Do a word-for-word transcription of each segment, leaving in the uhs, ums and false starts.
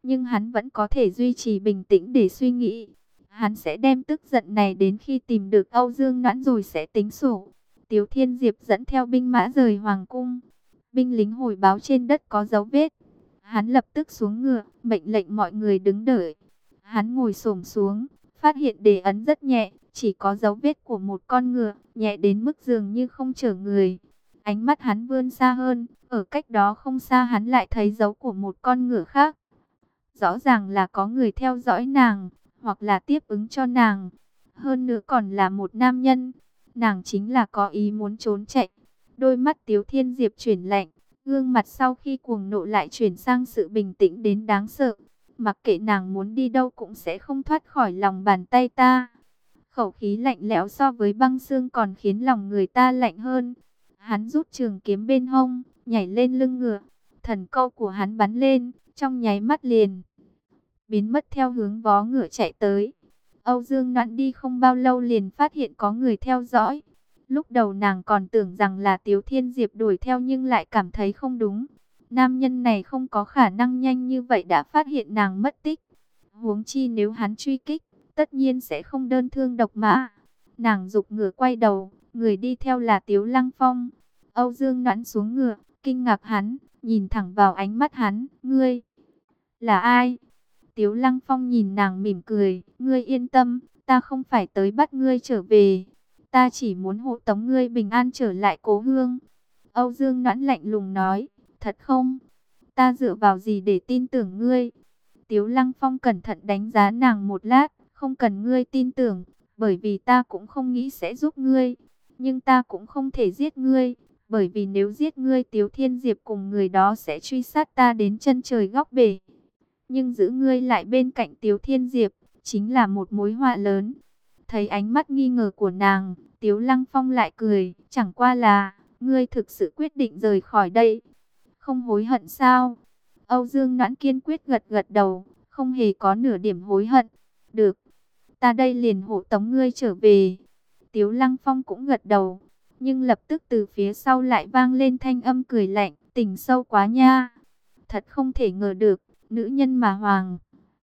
nhưng hắn vẫn có thể duy trì bình tĩnh để suy nghĩ. Hắn sẽ đem tức giận này đến khi tìm được Âu Dương Noãn rồi sẽ tính sổ. Tiếu Thiên Diệp dẫn theo binh mã rời hoàng cung. Binh lính hồi báo trên đất có dấu vết. Hắn lập tức xuống ngựa, mệnh lệnh mọi người đứng đợi. Hắn ngồi xổm xuống, phát hiện đề ấn rất nhẹ, chỉ có dấu vết của một con ngựa, nhẹ đến mức dường như không chở người. Ánh mắt hắn vươn xa hơn, ở cách đó không xa hắn lại thấy dấu của một con ngựa khác. Rõ ràng là có người theo dõi nàng, hoặc là tiếp ứng cho nàng. Hơn nữa còn là một nam nhân. Nàng chính là có ý muốn trốn chạy. Đôi mắt Tiếu Thiên Diệp chuyển lạnh, gương mặt sau khi cuồng nộ lại chuyển sang sự bình tĩnh đến đáng sợ. Mặc kệ nàng muốn đi đâu cũng sẽ không thoát khỏi lòng bàn tay ta. Khẩu khí lạnh lẽo so với băng xương còn khiến lòng người ta lạnh hơn. Hắn rút trường kiếm bên hông, nhảy lên lưng ngựa. Thần câu của hắn bắn lên, trong nháy mắt liền biến mất theo hướng vó ngựa chạy tới. Âu Dương Noãn đi không bao lâu liền phát hiện có người theo dõi. Lúc đầu nàng còn tưởng rằng là Tiếu Thiên Diệp đuổi theo nhưng lại cảm thấy không đúng. Nam nhân này không có khả năng nhanh như vậy đã phát hiện nàng mất tích. Huống chi nếu hắn truy kích, tất nhiên sẽ không đơn thương độc mã. Nàng giục ngựa quay đầu, người đi theo là Tiếu Lăng Phong. Âu Dương Noãn xuống ngựa, kinh ngạc hắn, nhìn thẳng vào ánh mắt hắn, ngươi là ai? Tiếu Lăng Phong nhìn nàng mỉm cười, ngươi yên tâm, ta không phải tới bắt ngươi trở về. Ta chỉ muốn hộ tống ngươi bình an trở lại cố hương. Âu Dương Noãn lạnh lùng nói, thật không? Ta dựa vào gì để tin tưởng ngươi? Tiếu Lăng Phong cẩn thận đánh giá nàng một lát, không cần ngươi tin tưởng, bởi vì ta cũng không nghĩ sẽ giúp ngươi. Nhưng ta cũng không thể giết ngươi, bởi vì nếu giết ngươi Tiếu Thiên Diệp cùng người đó sẽ truy sát ta đến chân trời góc bể. Nhưng giữ ngươi lại bên cạnh Tiếu Thiên Diệp, chính là một mối họa lớn. Thấy ánh mắt nghi ngờ của nàng, Tiếu Lăng Phong lại cười, chẳng qua là, ngươi thực sự quyết định rời khỏi đây. Không hối hận sao? Âu Dương Noãn kiên quyết gật gật đầu, không hề có nửa điểm hối hận. Được, ta đây liền hộ tống ngươi trở về. Tiếu Lăng Phong cũng gật đầu, nhưng lập tức từ phía sau lại vang lên thanh âm cười lạnh, tình sâu quá nha. Thật không thể ngờ được, nữ nhân mà Hoàng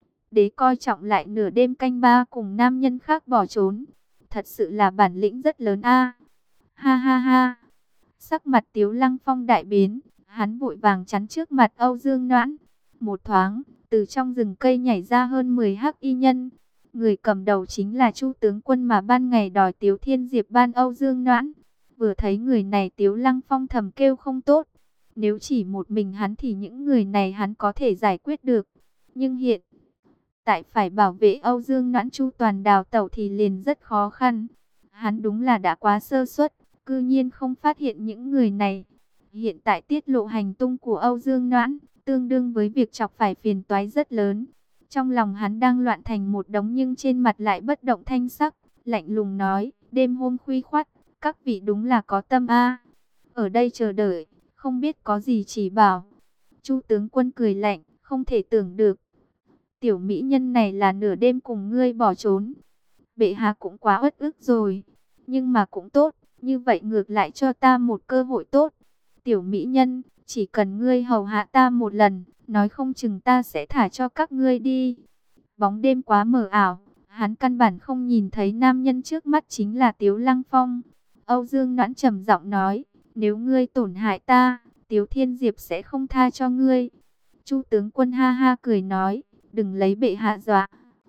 đế coi trọng lại nửa đêm canh ba cùng nam nhân khác bỏ trốn. Thật sự là bản lĩnh rất lớn a. Ha ha ha. Sắc mặt Tiếu Lăng Phong đại biến, hắn vội vàng chắn trước mặt Âu Dương Noãn. Một thoáng, từ trong rừng cây nhảy ra hơn mười hắc y nhân. Người cầm đầu chính là Chu tướng quân mà ban ngày đòi Tiếu Thiên Diệp ban Âu Dương Noãn. Vừa thấy người này Tiếu Lăng Phong thầm kêu không tốt. Nếu chỉ một mình hắn thì những người này hắn có thể giải quyết được. Nhưng hiện tại phải bảo vệ Âu Dương Noãn chu toàn đào tẩu thì liền rất khó khăn. Hắn đúng là đã quá sơ suất, cư nhiên không phát hiện những người này. Hiện tại tiết lộ hành tung của Âu Dương Noãn, tương đương với việc chọc phải phiền toái rất lớn. Trong lòng hắn đang loạn thành một đống nhưng trên mặt lại bất động thanh sắc, lạnh lùng nói, đêm hôm khuya khoắt, các vị đúng là có tâm a. Ở đây chờ đợi, không biết có gì chỉ bảo. Chu tướng quân cười lạnh, không thể tưởng được. Tiểu mỹ nhân này là nửa đêm cùng ngươi bỏ trốn. Bệ hạ cũng quá uất ức rồi. Nhưng mà cũng tốt, như vậy ngược lại cho ta một cơ hội tốt. Tiểu mỹ nhân, chỉ cần ngươi hầu hạ ta một lần, nói không chừng ta sẽ thả cho các ngươi đi. Bóng đêm quá mờ ảo, hắn căn bản không nhìn thấy nam nhân trước mắt chính là Tiếu Lăng Phong. Âu Dương Noãn trầm giọng nói, nếu ngươi tổn hại ta, Tiếu Thiên Diệp sẽ không tha cho ngươi. Chu tướng quân ha ha cười nói, đừng lấy bệ hạ dọa.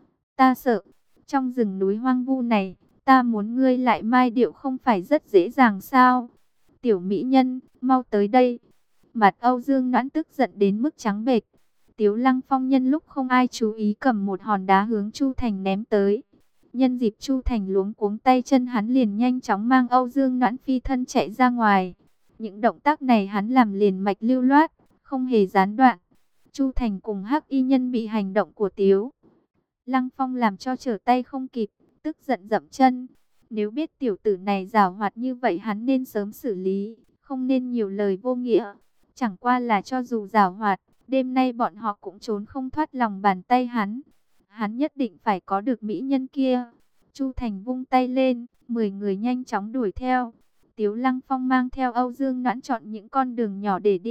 Ta sợ, trong rừng núi hoang vu này, ta muốn ngươi lại mai điệu không phải rất dễ dàng sao? Tiểu mỹ nhân, mau tới đây. Mặt Âu Dương Noãn tức giận đến mức trắng bệch. Tiếu Lăng Phong nhân lúc không ai chú ý cầm một hòn đá hướng Chu Thành ném tới. Nhân dịp Chu Thành luống cuống tay chân hắn liền nhanh chóng mang Âu Dương Noãn phi thân chạy ra ngoài. Những động tác này hắn làm liền mạch lưu loát, không hề gián đoạn. Chu Thành cùng hắc y nhân bị hành động của Tiếu Lăng Phong làm cho trở tay không kịp, tức giận dậm chân. Nếu biết tiểu tử này giảo hoạt như vậy hắn nên sớm xử lý, không nên nhiều lời vô nghĩa. Chẳng qua là cho dù giảo hoạt, đêm nay bọn họ cũng trốn không thoát lòng bàn tay hắn. Hắn nhất định phải có được mỹ nhân kia. Chu Thành vung tay lên, mười người nhanh chóng đuổi theo. Tiếu Lăng Phong mang theo Âu Dương Noãn chọn những con đường nhỏ để đi,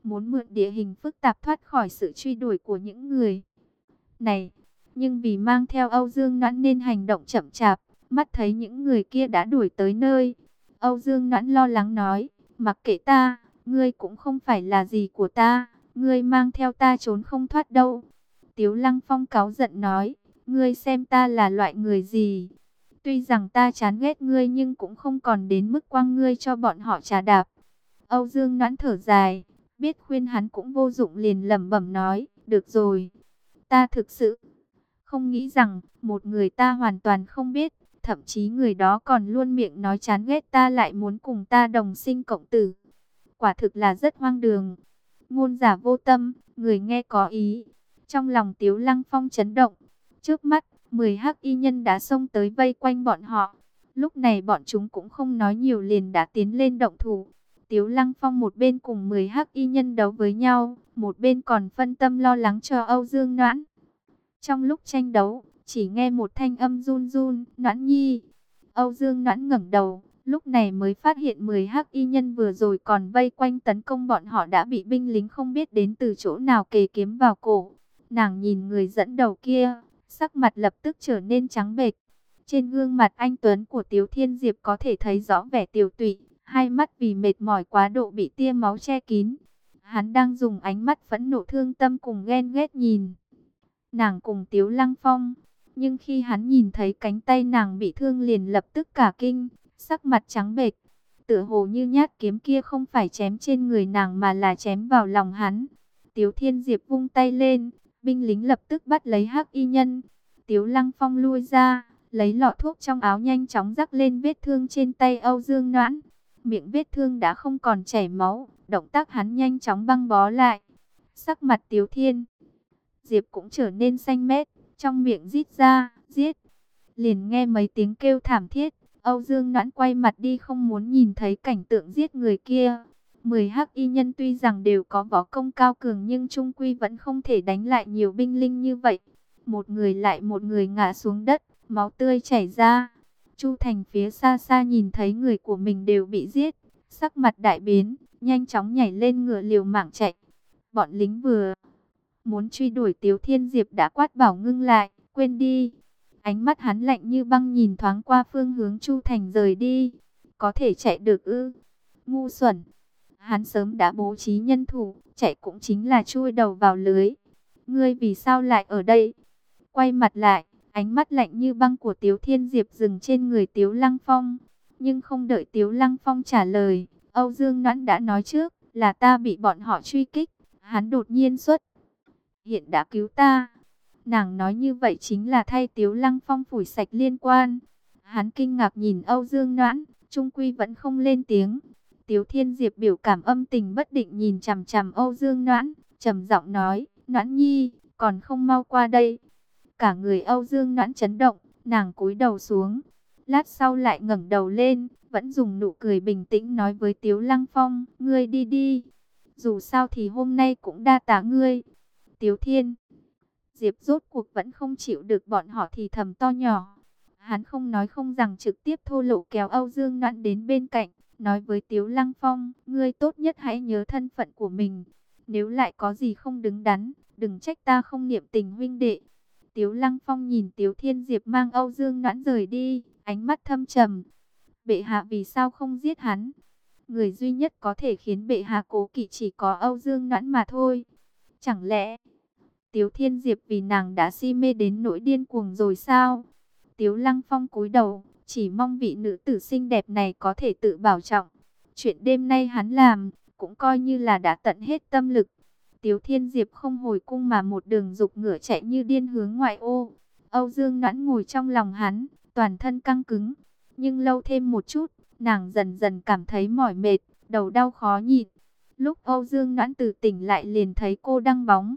muốn mượn địa hình phức tạp thoát khỏi sự truy đuổi của những người này. Nhưng vì mang theo Âu Dương Noãn nên hành động chậm chạp, mắt thấy những người kia đã đuổi tới nơi. Âu Dương Noãn lo lắng nói, mặc kệ ta, ngươi cũng không phải là gì của ta, ngươi mang theo ta trốn không thoát đâu. Tiếu Lăng Phong cáu giận nói, ngươi xem ta là loại người gì? Tuy rằng ta chán ghét ngươi nhưng cũng không còn đến mức quăng ngươi cho bọn họ trà đạp. Âu Dương Noãn thở dài, biết khuyên hắn cũng vô dụng liền lẩm bẩm nói, được rồi, ta thực sự không nghĩ rằng một người ta hoàn toàn không biết, thậm chí người đó còn luôn miệng nói chán ghét ta lại muốn cùng ta đồng sinh cộng tử. Quả thực là rất hoang đường. Ngôn giả vô tâm, người nghe có ý. Trong lòng Tiếu Lăng Phong chấn động. Trước mắt, mười hắc y nhân đã xông tới vây quanh bọn họ. Lúc này bọn chúng cũng không nói nhiều liền đã tiến lên động thủ. Tiếu Lăng Phong một bên cùng mười hắc y nhân đấu với nhau, một bên còn phân tâm lo lắng cho Âu Dương Noãn. Trong lúc tranh đấu, chỉ nghe một thanh âm run run, Noãn nhi. Âu Dương Noãn ngẩng đầu, lúc này mới phát hiện mười hắc y nhân vừa rồi còn vây quanh tấn công bọn họ đã bị binh lính không biết đến từ chỗ nào kề kiếm vào cổ. Nàng nhìn người dẫn đầu kia, sắc mặt lập tức trở nên trắng bệch. Trên gương mặt anh tuấn của Tiếu Thiên Diệp có thể thấy rõ vẻ tiều tụy, hai mắt vì mệt mỏi quá độ bị tia máu che kín. Hắn đang dùng ánh mắt phẫn nộ thương tâm cùng ghen ghét nhìn nàng cùng Tiếu Lăng Phong. Nhưng khi hắn nhìn thấy cánh tay nàng bị thương liền lập tức cả kinh, sắc mặt trắng bệch. Tựa hồ như nhát kiếm kia không phải chém trên người nàng mà là chém vào lòng hắn. Tiếu Thiên Diệp vung tay lên, binh lính lập tức bắt lấy hắc y nhân. Tiếu Lăng Phong lui ra, lấy lọ thuốc trong áo nhanh chóng rắc lên vết thương trên tay Âu Dương Noãn. Miệng vết thương đã không còn chảy máu, động tác hắn nhanh chóng băng bó lại. Sắc mặt Tiếu Thiên Diệp cũng trở nên xanh mét, trong miệng rít ra, giết. Liền nghe mấy tiếng kêu thảm thiết, Âu Dương Noãn quay mặt đi không muốn nhìn thấy cảnh tượng giết người kia. Mười hắc y nhân tuy rằng đều có võ công cao cường nhưng trung quy vẫn không thể đánh lại nhiều binh linh như vậy. Một người lại một người ngã xuống đất, máu tươi chảy ra. Chu Thành phía xa xa nhìn thấy người của mình đều bị giết, sắc mặt đại biến, nhanh chóng nhảy lên ngựa liều mạng chạy. Bọn lính vừa muốn truy đuổi Tiếu Thiên Diệp đã quát bảo ngưng lại, quên đi. Ánh mắt hắn lạnh như băng nhìn thoáng qua phương hướng Chu Thành rời đi. Có thể chạy được ư? Ngu xuẩn. Hắn sớm đã bố trí nhân thủ, chạy cũng chính là chui đầu vào lưới. Ngươi vì sao lại ở đây? Quay mặt lại, ánh mắt lạnh như băng của Tiếu Thiên Diệp dừng trên người Tiếu Lăng Phong. Nhưng không đợi Tiếu Lăng Phong trả lời, Âu Dương Noãn đã nói trước là ta bị bọn họ truy kích. Hắn đột nhiên xuất hiện đã cứu ta. Nàng nói như vậy chính là thay Tiếu Lăng Phong phủi sạch liên quan. Hắn kinh ngạc nhìn Âu Dương Noãn, trung quy vẫn không lên tiếng. Tiếu Thiên Diệp biểu cảm âm tình bất định nhìn chằm chằm Âu Dương Noãn, trầm giọng nói, Noãn nhi, còn không mau qua đây. Cả người Âu Dương Noãn chấn động, nàng cúi đầu xuống. Lát sau lại ngẩng đầu lên, vẫn dùng nụ cười bình tĩnh nói với Tiếu Lăng Phong, ngươi đi đi. Dù sao thì hôm nay cũng đa tạ ngươi. Tiếu Thiên Diệp rốt cuộc vẫn không chịu được bọn họ thì thầm to nhỏ. Hắn không nói không rằng trực tiếp thô lộ kéo Âu Dương Noãn đến bên cạnh, nói với Tiếu Lăng Phong, ngươi tốt nhất hãy nhớ thân phận của mình. Nếu lại có gì không đứng đắn, đừng trách ta không niệm tình huynh đệ. Tiếu Lăng Phong nhìn Tiếu Thiên Diệp mang Âu Dương Noãn rời đi, ánh mắt thâm trầm. Bệ hạ vì sao không giết hắn? Người duy nhất có thể khiến bệ hạ cố kỵ chỉ có Âu Dương Noãn mà thôi. Chẳng lẽ Tiếu Thiên Diệp vì nàng đã si mê đến nỗi điên cuồng rồi sao? Tiếu Lăng Phong cúi đầu, chỉ mong vị nữ tử xinh đẹp này có thể tự bảo trọng. Chuyện đêm nay hắn làm, cũng coi như là đã tận hết tâm lực. Tiếu Thiên Diệp không hồi cung mà một đường dục ngựa chạy như điên hướng ngoại ô. Âu Dương Noãn ngồi trong lòng hắn, toàn thân căng cứng. Nhưng lâu thêm một chút, nàng dần dần cảm thấy mỏi mệt, đầu đau khó nhịn. Lúc Âu Dương Noãn từ tỉnh lại liền thấy cô đang bóng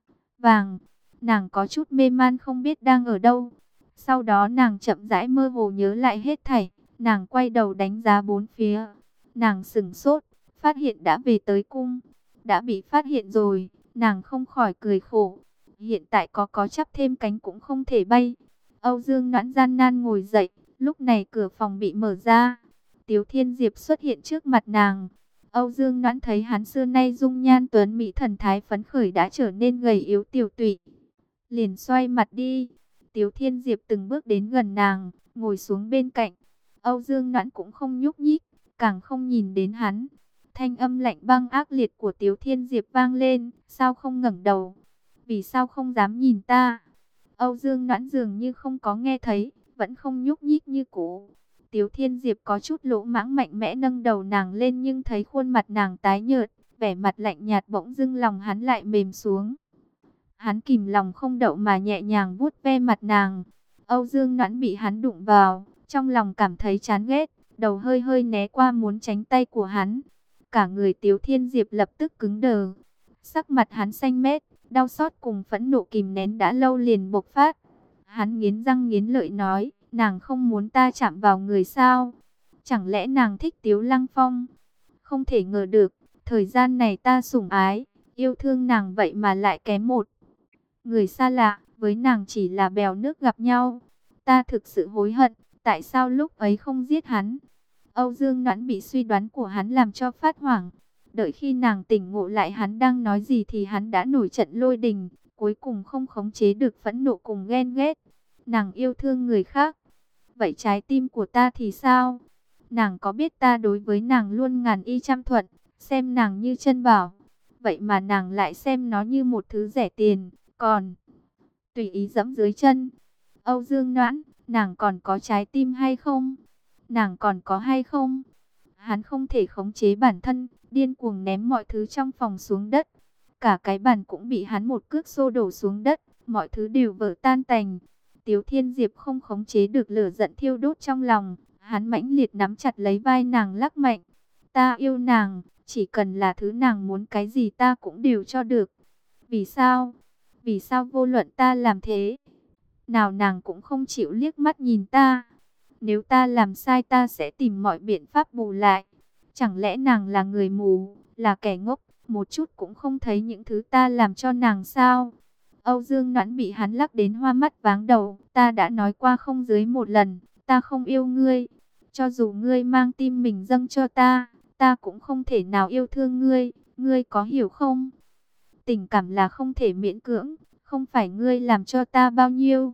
vàng. Nàng có chút mê man không biết đang ở đâu. Sau đó nàng chậm rãi mơ hồ nhớ lại hết thảy. Nàng quay đầu đánh giá bốn phía. Nàng sững sốt, phát hiện đã về tới cung. Đã bị phát hiện rồi, nàng không khỏi cười khổ. Hiện tại có có chắp thêm cánh cũng không thể bay. Âu Dương Noãn gian nan ngồi dậy. Lúc này cửa phòng bị mở ra. Tiếu Thiên Diệp xuất hiện trước mặt nàng. Âu Dương Noãn thấy hắn xưa nay dung nhan tuấn mỹ thần thái phấn khởi đã trở nên gầy yếu tiểu tụy, liền xoay mặt đi. Tiếu Thiên Diệp từng bước đến gần nàng, ngồi xuống bên cạnh. Âu Dương Noãn cũng không nhúc nhích, càng không nhìn đến hắn. Thanh âm lạnh băng ác liệt của Tiếu Thiên Diệp vang lên, sao không ngẩng đầu? Vì sao không dám nhìn ta? Âu Dương Noãn dường như không có nghe thấy, vẫn không nhúc nhích như cũ. Tiếu Thiên Diệp có chút lỗ mãng mạnh mẽ nâng đầu nàng lên, nhưng thấy khuôn mặt nàng tái nhợt, vẻ mặt lạnh nhạt, bỗng dưng lòng hắn lại mềm xuống. Hắn kìm lòng không đậu mà nhẹ nhàng vuốt ve mặt nàng. Âu Dương Noãn bị hắn đụng vào, trong lòng cảm thấy chán ghét, đầu hơi hơi né qua muốn tránh tay của hắn. Cả người Tiếu Thiên Diệp lập tức cứng đờ. Sắc mặt hắn xanh mét, đau xót cùng phẫn nộ kìm nén đã lâu liền bộc phát. Hắn nghiến răng nghiến lợi nói, nàng không muốn ta chạm vào người sao? Chẳng lẽ nàng thích Tiếu Lăng Phong? Không thể ngờ được, thời gian này ta sủng ái, yêu thương nàng vậy mà lại kém một người xa lạ, với nàng chỉ là bèo nước gặp nhau. Ta thực sự hối hận, tại sao lúc ấy không giết hắn? Âu Dương Noãn bị suy đoán của hắn làm cho phát hoảng. Đợi khi nàng tỉnh ngộ lại hắn đang nói gì thì hắn đã nổi trận lôi đình, cuối cùng không khống chế được phẫn nộ cùng ghen ghét. Nàng yêu thương người khác, vậy trái tim của ta thì sao? Nàng có biết ta đối với nàng luôn ngàn y trăm thuận, xem nàng như chân bảo, vậy mà nàng lại xem nó như một thứ rẻ tiền, còn tùy ý dẫm dưới chân. Âu Dương Noãn, nàng còn có trái tim hay không? Nàng còn có hay không? Hắn không thể khống chế bản thân, điên cuồng ném mọi thứ trong phòng xuống đất. Cả cái bàn cũng bị hắn một cước xô đổ xuống đất, mọi thứ đều vỡ tan tành. Tiếu Thiên Diệp không khống chế được lửa giận thiêu đốt trong lòng, hắn mãnh liệt nắm chặt lấy vai nàng lắc mạnh. Ta yêu nàng, chỉ cần là thứ nàng muốn cái gì ta cũng đều cho được. Vì sao? Vì sao vô luận ta làm thế nào nàng cũng không chịu liếc mắt nhìn ta? Nếu ta làm sai ta sẽ tìm mọi biện pháp bù lại. Chẳng lẽ nàng là người mù, là kẻ ngốc, một chút cũng không thấy những thứ ta làm cho nàng sao? Âu Dương Noãn bị hắn lắc đến hoa mắt váng đầu. Ta đã nói qua không dưới một lần, ta không yêu ngươi. Cho dù ngươi mang tim mình dâng cho ta, ta cũng không thể nào yêu thương ngươi. Ngươi có hiểu không? Tình cảm là không thể miễn cưỡng, không phải ngươi làm cho ta bao nhiêu,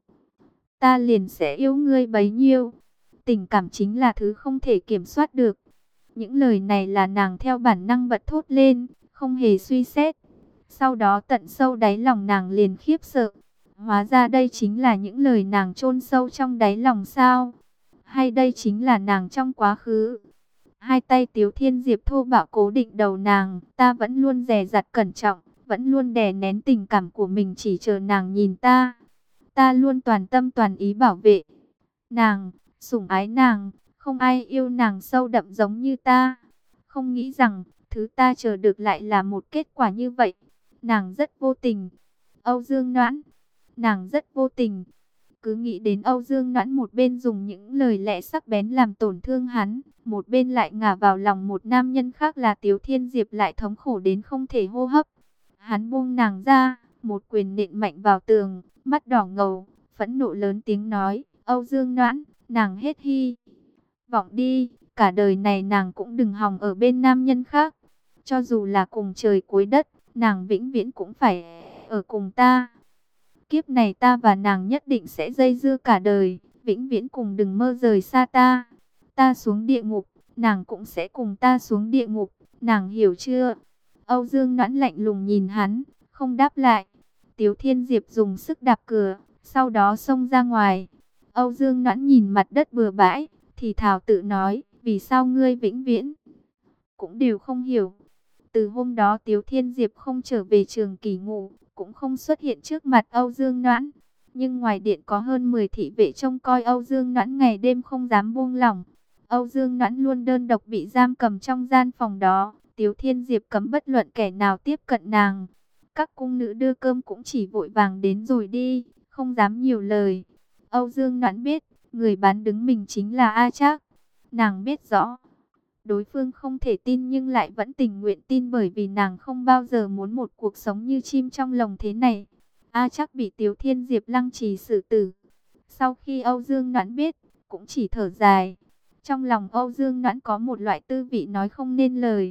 ta liền sẽ yêu ngươi bấy nhiêu. Tình cảm chính là thứ không thể kiểm soát được. Những lời này là nàng theo bản năng bật thốt lên, không hề suy xét. Sau đó tận sâu đáy lòng nàng liền khiếp sợ. Hóa ra đây chính là những lời nàng chôn sâu trong đáy lòng sao? Hay đây chính là nàng trong quá khứ? Hai tay Tiếu Thiên Diệp thô bạo cố định đầu nàng. Ta vẫn luôn dè dặt cẩn trọng, vẫn luôn đè nén tình cảm của mình chỉ chờ nàng nhìn ta. Ta luôn toàn tâm toàn ý bảo vệ nàng, sủng ái nàng, không ai yêu nàng sâu đậm giống như ta. Không nghĩ rằng, thứ ta chờ được lại là một kết quả như vậy. Nàng rất vô tình. Âu Dương Noãn, nàng rất vô tình. Cứ nghĩ đến Âu Dương Noãn một bên dùng những lời lẽ sắc bén làm tổn thương hắn, một bên lại ngả vào lòng một nam nhân khác là Tiếu Thiên Diệp lại thống khổ đến không thể hô hấp. Hắn buông nàng ra, một quyền nện mạnh vào tường, mắt đỏ ngầu, phẫn nộ lớn tiếng nói, Âu Dương Noãn, nàng hết hy vọng đi, cả đời này nàng cũng đừng hòng ở bên nam nhân khác. Cho dù là cùng trời cuối đất, nàng vĩnh viễn cũng phải ở cùng ta. Kiếp này ta và nàng nhất định sẽ dây dưa cả đời, vĩnh viễn cùng đừng mơ rời xa ta. Ta xuống địa ngục, nàng cũng sẽ cùng ta xuống địa ngục, nàng hiểu chưa? Âu Dương Noãn lạnh lùng nhìn hắn, không đáp lại. Tiếu Thiên Diệp dùng sức đạp cửa, sau đó xông ra ngoài. Âu Dương Noãn nhìn mặt đất bừa bãi, thì thào tự nói, vì sao ngươi vĩnh viễn cũng đều không hiểu. Từ hôm đó Tiếu Thiên Diệp không trở về trường kỳ ngủ, cũng không xuất hiện trước mặt Âu Dương Noãn. Nhưng ngoài điện có hơn mười thị vệ trông coi Âu Dương Noãn ngày đêm không dám buông lỏng. Âu Dương Noãn luôn đơn độc bị giam cầm trong gian phòng đó. Tiếu Thiên Diệp cấm bất luận kẻ nào tiếp cận nàng. Các cung nữ đưa cơm cũng chỉ vội vàng đến rồi đi, không dám nhiều lời. Âu Dương Noãn biết, người bán đứng mình chính là A Trác. Nàng biết rõ, đối phương không thể tin nhưng lại vẫn tình nguyện tin, bởi vì nàng không bao giờ muốn một cuộc sống như chim trong lồng thế này. A Trác bị Tiếu Thiên Diệp lăng trì xử tử. Sau khi Âu Dương Noãn biết, cũng chỉ thở dài. Trong lòng Âu Dương Noãn có một loại tư vị nói không nên lời.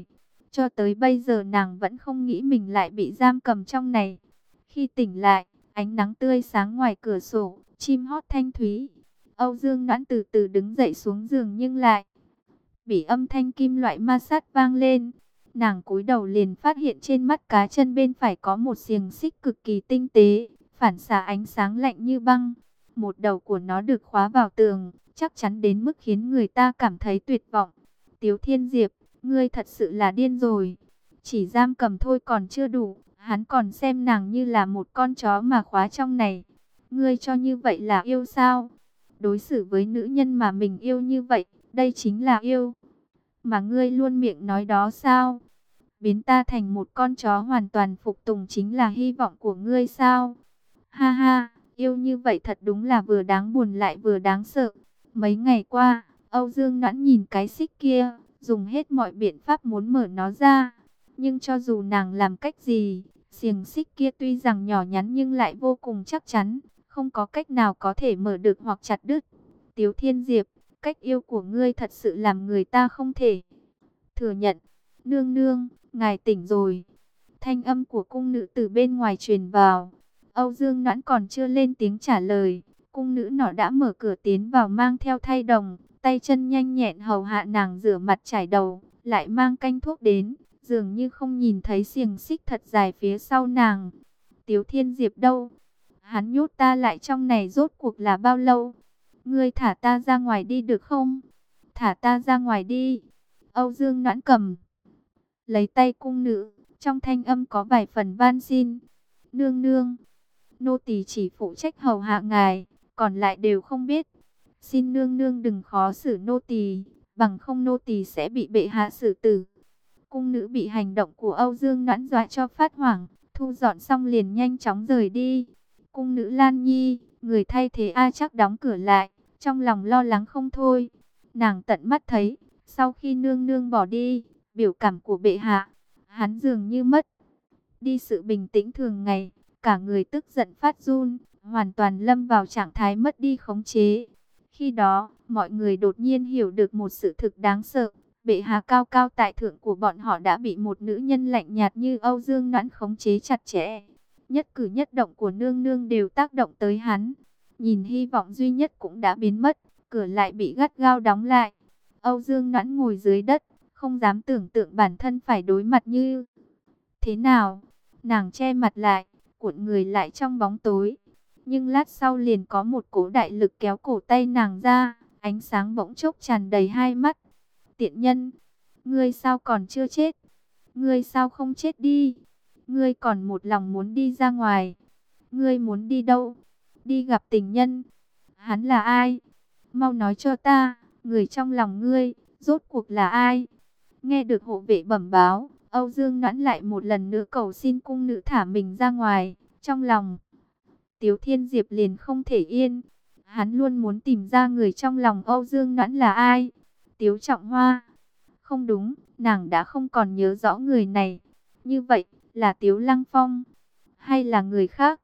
Cho tới bây giờ nàng vẫn không nghĩ mình lại bị giam cầm trong này. Khi tỉnh lại, ánh nắng tươi sáng ngoài cửa sổ, chim hót thanh thúy. Âu Dương Noãn từ từ đứng dậy xuống giường nhưng lại bị âm thanh kim loại ma sát vang lên. Nàng cúi đầu liền phát hiện trên mắt cá chân bên phải có một xiềng xích cực kỳ tinh tế, phản xạ ánh sáng lạnh như băng. Một đầu của nó được khóa vào tường, chắc chắn đến mức khiến người ta cảm thấy tuyệt vọng. Tiếu Thiên Diệp, ngươi thật sự là điên rồi. Chỉ giam cầm thôi còn chưa đủ, hắn còn xem nàng như là một con chó mà khóa trong này. Ngươi cho như vậy là yêu sao? Đối xử với nữ nhân mà mình yêu như vậy, đây chính là yêu. Mà ngươi luôn miệng nói đó sao? Biến ta thành một con chó hoàn toàn phục tùng chính là hy vọng của ngươi sao? Ha ha, yêu như vậy thật đúng là vừa đáng buồn lại vừa đáng sợ. Mấy ngày qua, Âu Dương Noãn nhìn cái xích kia, dùng hết mọi biện pháp muốn mở nó ra. Nhưng cho dù nàng làm cách gì, xiềng xích kia tuy rằng nhỏ nhắn nhưng lại vô cùng chắc chắn, không có cách nào có thể mở được hoặc chặt đứt. Tiếu Thiên Diệp, cách yêu của ngươi thật sự làm người ta không thể thừa nhận. Nương nương, ngài tỉnh rồi. Thanh âm của cung nữ từ bên ngoài truyền vào. Âu Dương Noãn còn chưa lên tiếng trả lời, cung nữ nọ đã mở cửa tiến vào mang theo thay đồng, tay chân nhanh nhẹn hầu hạ nàng rửa mặt chải đầu, lại mang canh thuốc đến, dường như không nhìn thấy xiềng xích thật dài phía sau nàng. Tiếu Thiên Diệp đâu? Hắn nhốt ta lại trong này rốt cuộc là bao lâu? Ngươi thả ta ra ngoài đi được không? Thả ta ra ngoài đi. Âu Dương Noãn cầm lấy tay cung nữ, trong thanh âm có vài phần van xin. Nương nương, nô tỳ chỉ phụ trách hầu hạ ngài, còn lại đều không biết. Xin nương nương đừng khó xử nô tỳ, bằng không nô tỳ sẽ bị bệ hạ xử tử. Cung nữ bị hành động của Âu Dương Noãn dọa cho phát hoảng, thu dọn xong liền nhanh chóng rời đi. Cung nữ Lan Nhi, người thay thế A Trác đóng cửa lại, trong lòng lo lắng không thôi. Nàng tận mắt thấy, sau khi nương nương bỏ đi, biểu cảm của bệ hạ, hắn dường như mất đi sự bình tĩnh thường ngày, cả người tức giận phát run, hoàn toàn lâm vào trạng thái mất đi khống chế. Khi đó, mọi người đột nhiên hiểu được một sự thực đáng sợ, bệ hạ cao cao tại thượng của bọn họ đã bị một nữ nhân lạnh nhạt như Âu Dương Noãn khống chế chặt chẽ. Nhất cử nhất động của nương nương đều tác động tới hắn. Nhìn hy vọng duy nhất cũng đã biến mất, cửa lại bị gắt gao đóng lại. Âu Dương Noãn ngồi dưới đất, không dám tưởng tượng bản thân phải đối mặt như thế nào. Nàng che mặt lại, cuộn người lại trong bóng tối. Nhưng lát sau liền có một cỗ đại lực kéo cổ tay nàng ra, ánh sáng bỗng chốc tràn đầy hai mắt. Tiện nhân, ngươi sao còn chưa chết? Ngươi sao không chết đi? Ngươi còn một lòng muốn đi ra ngoài. Ngươi muốn đi đâu? Đi gặp tình nhân. Hắn là ai? Mau nói cho ta, người trong lòng ngươi, rốt cuộc là ai? Nghe được hộ vệ bẩm báo, Âu Dương Noãn lại một lần nữa cầu xin cung nữ thả mình ra ngoài. Trong lòng, Tiếu Thiên Diệp liền không thể yên. Hắn luôn muốn tìm ra người trong lòng Âu Dương Noãn là ai. Tiếu Trọng Hoa. Không đúng, nàng đã không còn nhớ rõ người này. Như vậy, là Tiếu Lăng Phong, hay là người khác?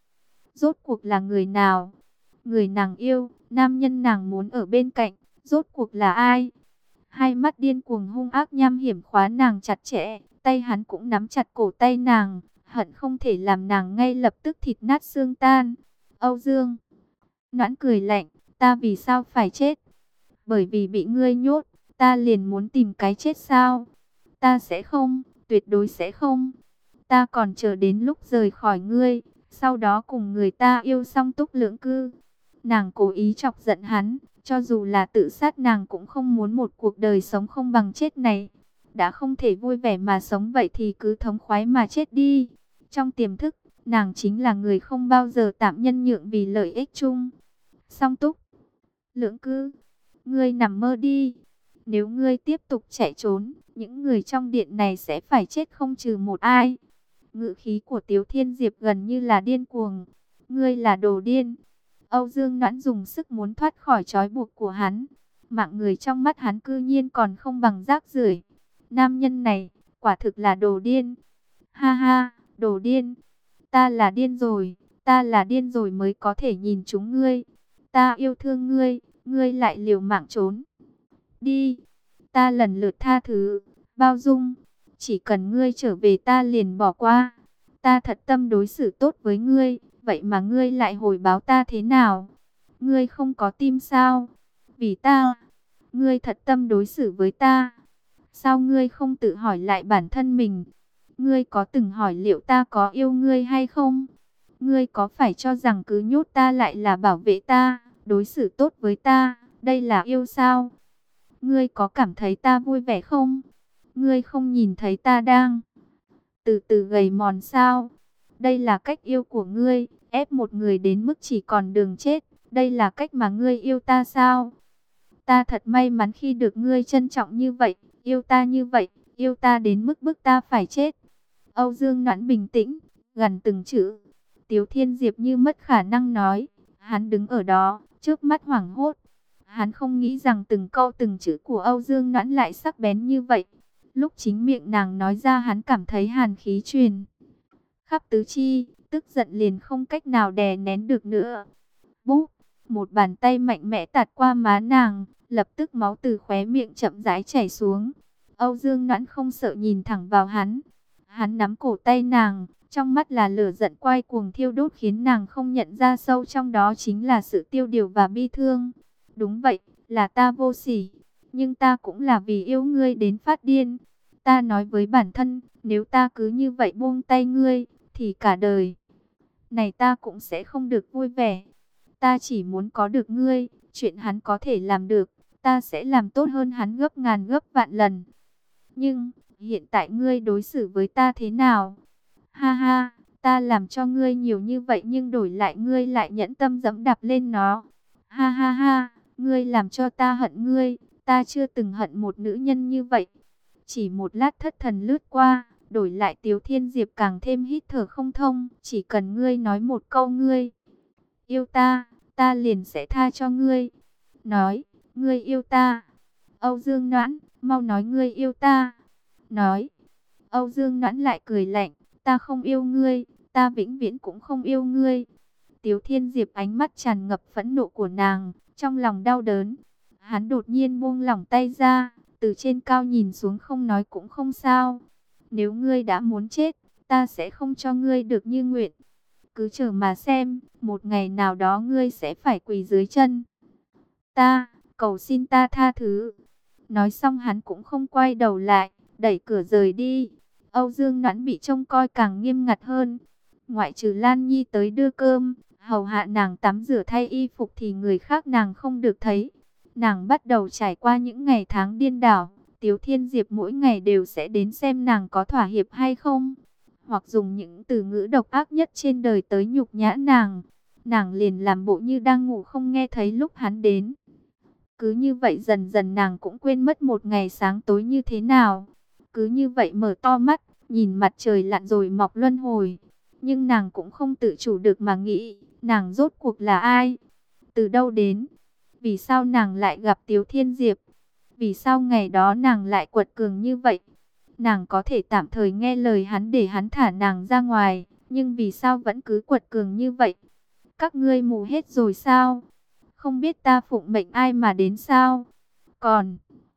Rốt cuộc là người nào? Người nàng yêu, nam nhân nàng muốn ở bên cạnh, rốt cuộc là ai? Hai mắt điên cuồng hung ác nham hiểm khóa nàng chặt chẽ, tay hắn cũng nắm chặt cổ tay nàng, hận không thể làm nàng ngay lập tức thịt nát xương tan. Âu Dương Noãn cười lạnh, ta vì sao phải chết? Bởi vì bị ngươi nhốt, ta liền muốn tìm cái chết sao? Ta sẽ không, tuyệt đối sẽ không. Ta còn chờ đến lúc rời khỏi ngươi, sau đó cùng người ta yêu song túc lưỡng cư. Nàng cố ý chọc giận hắn, cho dù là tự sát nàng cũng không muốn một cuộc đời sống không bằng chết này. Đã không thể vui vẻ mà sống vậy thì cứ thống khoái mà chết đi. Trong tiềm thức, nàng chính là người không bao giờ tạm nhân nhượng vì lợi ích chung. Song túc lưỡng cư, ngươi nằm mơ đi. Nếu ngươi tiếp tục chạy trốn, những người trong điện này sẽ phải chết không trừ một ai. Ngữ khí của Tiếu Thiên Diệp gần như là điên cuồng. Ngươi là đồ điên. Âu Dương Noãn dùng sức muốn thoát khỏi trói buộc của hắn. Mạng người trong mắt hắn cư nhiên còn không bằng rác rưởi. Nam nhân này, quả thực là đồ điên. Ha ha, đồ điên. Ta là điên rồi, ta là điên rồi mới có thể nhìn chúng ngươi. Ta yêu thương ngươi, ngươi lại liều mạng trốn đi. Ta lần lượt tha thứ, bao dung, chỉ cần ngươi trở về ta liền bỏ qua. Ta thật tâm đối xử tốt với ngươi, vậy mà ngươi lại hồi báo ta thế nào? Ngươi không có tim sao? Vì ta, ngươi thật tâm đối xử với ta. Sao ngươi không tự hỏi lại bản thân mình? Ngươi có từng hỏi liệu ta có yêu ngươi hay không? Ngươi có phải cho rằng cứ nhốt ta lại là bảo vệ ta, đối xử tốt với ta, đây là yêu sao? Ngươi có cảm thấy ta vui vẻ không? Ngươi không nhìn thấy ta đang từ từ gầy mòn sao? Đây là cách yêu của ngươi, ép một người đến mức chỉ còn đường chết. Đây là cách mà ngươi yêu ta sao? Ta thật may mắn khi được ngươi trân trọng như vậy, yêu ta như vậy, yêu ta đến mức bức ta phải chết. Âu Dương Noãn bình tĩnh, gần từng chữ. Tiếu Thiên Diệp như mất khả năng nói. Hắn đứng ở đó, trước mắt hoảng hốt. Hắn không nghĩ rằng từng câu từng chữ của Âu Dương Noãn lại sắc bén như vậy. Lúc chính miệng nàng nói ra hắn cảm thấy hàn khí truyền khắp tứ chi, tức giận liền không cách nào đè nén được nữa. Búp, một bàn tay mạnh mẽ tạt qua má nàng, lập tức máu từ khóe miệng chậm rãi chảy xuống. Âu Dương Noãn không sợ nhìn thẳng vào hắn. Hắn nắm cổ tay nàng, trong mắt là lửa giận quay cuồng thiêu đốt khiến nàng không nhận ra sâu trong đó chính là sự tiêu điều và bi thương. Đúng vậy, là ta vô sỉ, nhưng ta cũng là vì yêu ngươi đến phát điên. Ta nói với bản thân, nếu ta cứ như vậy buông tay ngươi, thì cả đời này ta cũng sẽ không được vui vẻ. Ta chỉ muốn có được ngươi, chuyện hắn có thể làm được, ta sẽ làm tốt hơn hắn gấp ngàn gấp vạn lần. Nhưng, hiện tại ngươi đối xử với ta thế nào? Ha ha, ta làm cho ngươi nhiều như vậy nhưng đổi lại ngươi lại nhẫn tâm dẫm đạp lên nó. Ha ha ha, ngươi làm cho ta hận ngươi, ta chưa từng hận một nữ nhân như vậy. Chỉ một lát thất thần lướt qua, đổi lại Tiếu Thiên Diệp càng thêm hít thở không thông. Chỉ cần ngươi nói một câu ngươi yêu ta, ta liền sẽ tha cho ngươi. Nói, ngươi yêu ta. Âu Dương Noãn, mau nói ngươi yêu ta. Nói, Âu Dương Noãn lại cười lạnh, ta không yêu ngươi, ta vĩnh viễn cũng không yêu ngươi. Tiếu Thiên Diệp ánh mắt tràn ngập phẫn nộ của nàng, trong lòng đau đớn. Hắn đột nhiên buông lỏng tay ra, từ trên cao nhìn xuống không nói cũng không sao. Nếu ngươi đã muốn chết, ta sẽ không cho ngươi được như nguyện. Cứ chờ mà xem, một ngày nào đó ngươi sẽ phải quỳ dưới chân ta, cầu xin ta tha thứ. Nói xong hắn cũng không quay đầu lại, đẩy cửa rời đi. Âu Dương Noãn bị trông coi càng nghiêm ngặt hơn. Ngoại trừ Lan Nhi tới đưa cơm, hầu hạ nàng tắm rửa thay y phục thì người khác nàng không được thấy. Nàng bắt đầu trải qua những ngày tháng điên đảo. Tiếu Thiên Diệp mỗi ngày đều sẽ đến xem nàng có thỏa hiệp hay không, hoặc dùng những từ ngữ độc ác nhất trên đời tới nhục nhã nàng. Nàng liền làm bộ như đang ngủ không nghe thấy lúc hắn đến. Cứ như vậy dần dần nàng cũng quên mất một ngày sáng tối như thế nào. Cứ như vậy mở to mắt, nhìn mặt trời lặn rồi mọc luân hồi. Nhưng nàng cũng không tự chủ được mà nghĩ, nàng rốt cuộc là ai? Từ đâu đến? Vì sao nàng lại gặp Tiếu Thiên Diệp? Vì sao ngày đó nàng lại quật cường như vậy? Nàng có thể tạm thời nghe lời hắn để hắn thả nàng ra ngoài, nhưng vì sao vẫn cứ quật cường như vậy? Các ngươi mù hết rồi sao? Không biết ta phụng mệnh ai mà đến sao? Còn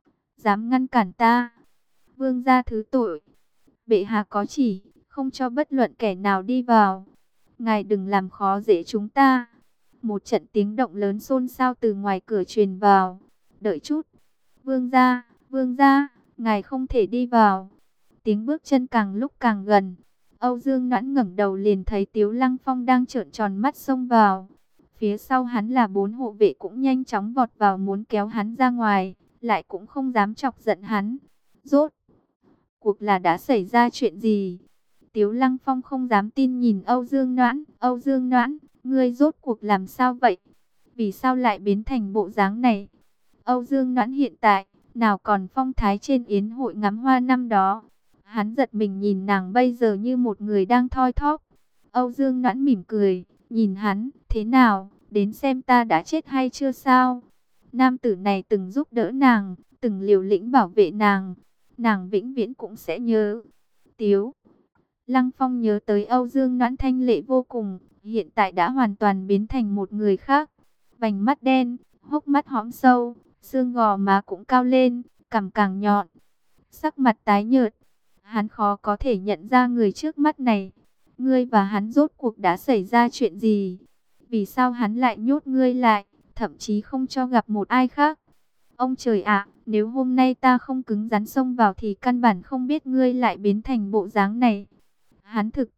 dám ngăn cản ta? Vương gia thứ tội. Bệ hạ có chỉ, không cho bất luận kẻ nào đi vào. Ngài đừng làm khó dễ chúng ta. Một trận tiếng động lớn xôn xao từ ngoài cửa truyền vào. Đợi chút. Vương gia, vương gia, ngài không thể đi vào. Tiếng bước chân càng lúc càng gần. Âu Dương Noãn ngẩng đầu liền thấy Tiếu Lăng Phong đang trợn tròn mắt xông vào. Phía sau hắn là bốn hộ vệ cũng nhanh chóng vọt vào muốn kéo hắn ra ngoài, lại cũng không dám chọc giận hắn. Rốt cuộc là đã xảy ra chuyện gì? Tiếu Lăng Phong không dám tin nhìn Âu Dương Noãn. Âu Dương Noãn, ngươi rốt cuộc làm sao vậy? Vì sao lại biến thành bộ dáng này? Âu Dương Noãn hiện tại, nào còn phong thái trên yến hội ngắm hoa năm đó. Hắn giật mình nhìn nàng bây giờ như một người đang thoi thóp. Âu Dương Noãn mỉm cười, nhìn hắn, thế nào, đến xem ta đã chết hay chưa sao? Nam tử này từng giúp đỡ nàng, từng liều lĩnh bảo vệ nàng, nàng vĩnh viễn cũng sẽ nhớ. Tiếu Lăng Phong nhớ tới Âu Dương Noãn thanh lệ vô cùng, hiện tại đã hoàn toàn biến thành một người khác. Vành mắt đen, hốc mắt hõm sâu, xương gò má cũng cao lên, cằm càng nhọn, sắc mặt tái nhợt. Hắn khó có thể nhận ra người trước mắt này. Ngươi và hắn rốt cuộc đã xảy ra chuyện gì? Vì sao hắn lại nhốt ngươi lại, thậm chí không cho gặp một ai khác? Ông trời ạ, nếu hôm nay ta không cứng rắn xông vào thì căn bản không biết ngươi lại biến thành bộ dáng này. Hắn thực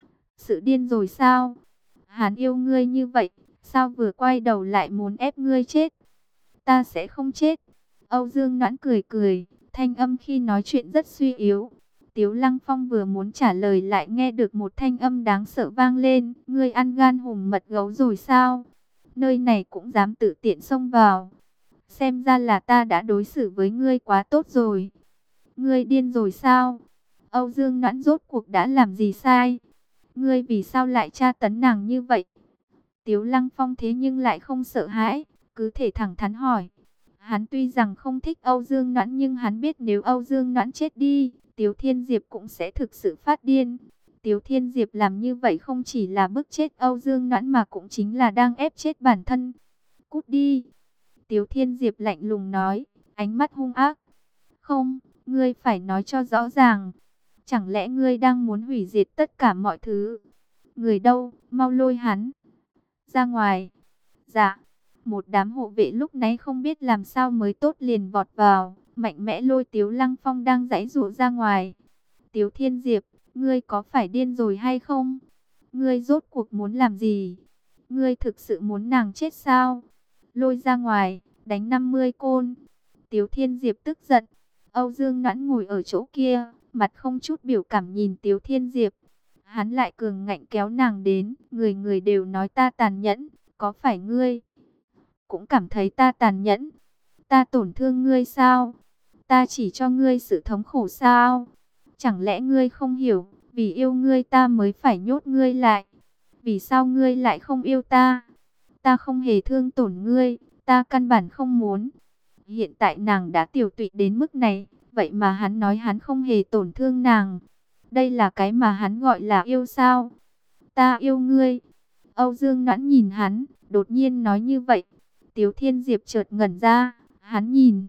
sự điên rồi sao? Hắn yêu ngươi như vậy, sao vừa quay đầu lại muốn ép ngươi chết? Ta sẽ không chết. Âu Dương Noãn cười cười, thanh âm khi nói chuyện rất suy yếu. Tiếu Lăng Phong vừa muốn trả lời lại nghe được một thanh âm đáng sợ vang lên. Ngươi ăn gan hùm mật gấu rồi sao? Nơi này cũng dám tự tiện xông vào. Xem ra là ta đã đối xử với ngươi quá tốt rồi. Ngươi điên rồi sao? Âu Dương Noãn rốt cuộc đã làm gì sai? Ngươi vì sao lại tra tấn nàng như vậy? Tiếu Lăng Phong thế nhưng lại không sợ hãi, cứ thể thẳng thắn hỏi. Hắn tuy rằng không thích Âu Dương Noãn nhưng hắn biết nếu Âu Dương Noãn chết đi, Tiếu Thiên Diệp cũng sẽ thực sự phát điên. Tiếu Thiên Diệp làm như vậy không chỉ là bức chết Âu Dương Noãn mà cũng chính là đang ép chết bản thân. Cút đi! Tiếu Thiên Diệp lạnh lùng nói, ánh mắt hung ác. Không, ngươi phải nói cho rõ ràng. Chẳng lẽ ngươi đang muốn hủy diệt tất cả mọi thứ? Người đâu, mau lôi hắn ra ngoài. Dạ, một đám hộ vệ lúc nãy không biết làm sao mới tốt liền vọt vào, mạnh mẽ lôi Tiếu Lăng Phong đang giãy giụa ra ngoài. Tiếu Thiên Diệp, ngươi có phải điên rồi hay không? Ngươi rốt cuộc muốn làm gì? Ngươi thực sự muốn nàng chết sao? Lôi ra ngoài, đánh năm mươi côn. Tiếu Thiên Diệp tức giận. Âu Dương Noãn ngồi ở chỗ kia, mặt không chút biểu cảm nhìn Tiếu Thiên Diệp. Hắn lại cường ngạnh kéo nàng đến, người người đều nói ta tàn nhẫn, có phải ngươi cũng cảm thấy ta tàn nhẫn? Ta tổn thương ngươi sao? Ta chỉ cho ngươi sự thống khổ sao? Chẳng lẽ ngươi không hiểu, vì yêu ngươi ta mới phải nhốt ngươi lại? Vì sao ngươi lại không yêu ta? Ta không hề thương tổn ngươi, ta căn bản không muốn. Hiện tại nàng đã tiểu tụy đến mức này, vậy mà hắn nói hắn không hề tổn thương nàng. Đây là cái mà hắn gọi là yêu sao? Ta yêu ngươi. Âu Dương Noãn nhìn hắn, đột nhiên nói như vậy. Tiếu Thiên Diệp chợt ngẩn ra, hắn nhìn